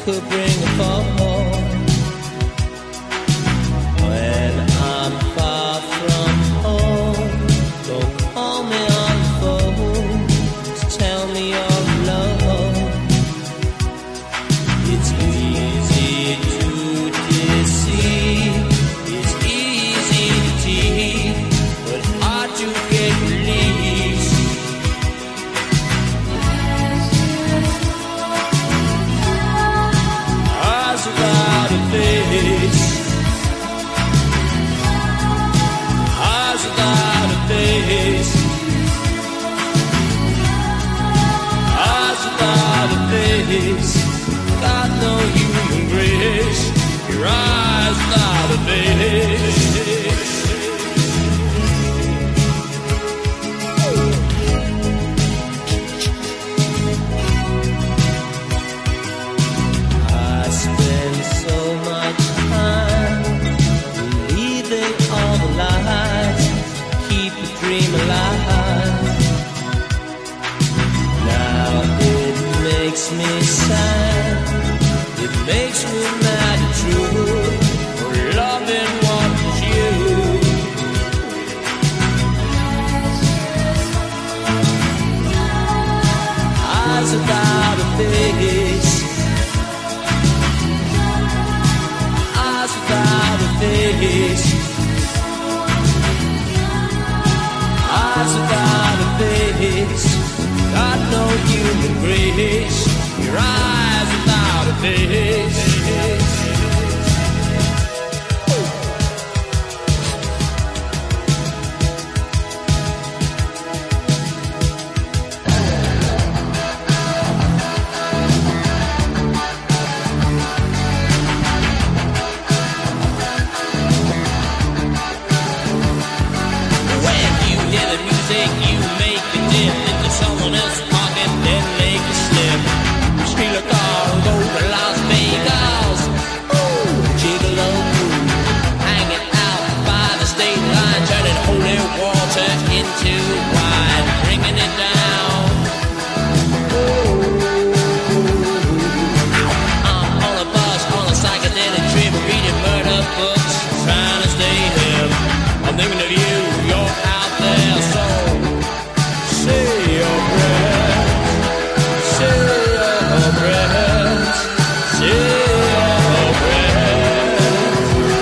could bring a fall. When I'm far from home, don't call me on the phone to tell me you're alone. It's easy to deceive, it's easy to tease, but hard to get release. Eyes without a face, eyes without a face, eyes without a face. Got no human grace. Your eyes without a face. I spend so much time believing all the lies, keep the dream alive. Now it makes me sad, it makes me mad and true, for loving what was you. Eyes without a face, eyes without a face, eyes without a face. Got no human grace. Your eyes without a face. When you hear the music, you make a dip into someone else's pocket, then make a slip. Steal a car, go to Las Vegas. Ooh, gigolo, hanging out by the state line, turning holy water into wine, bringing it down. I'm on a bus, on a psychedelic trip, reading murder books, trying to stay hip. I'm thinking of you, you're out there, so say your prayers, say your prayers, say your prayers.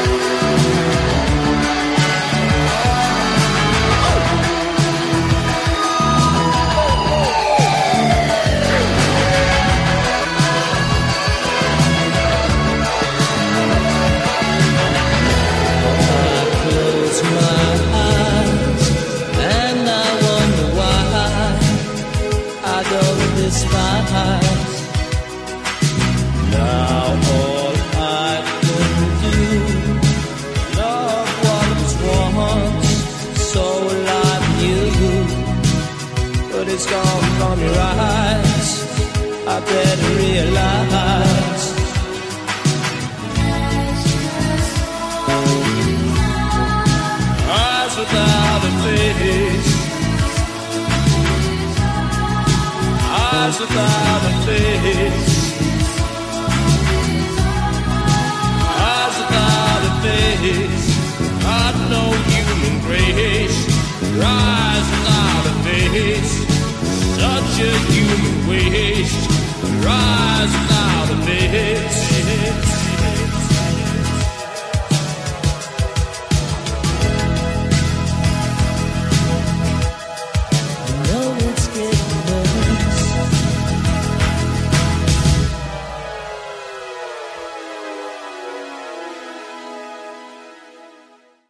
I close my eyes and I wonder why I don't despise. Now all I can do, love what was once so alive in you, but it's gone from your eyes. I better realize. Eyes without a face, eyes without a face, eyes without a face. Got no human grace. Your eyes without a face, such a human waste. Your eyes without a face.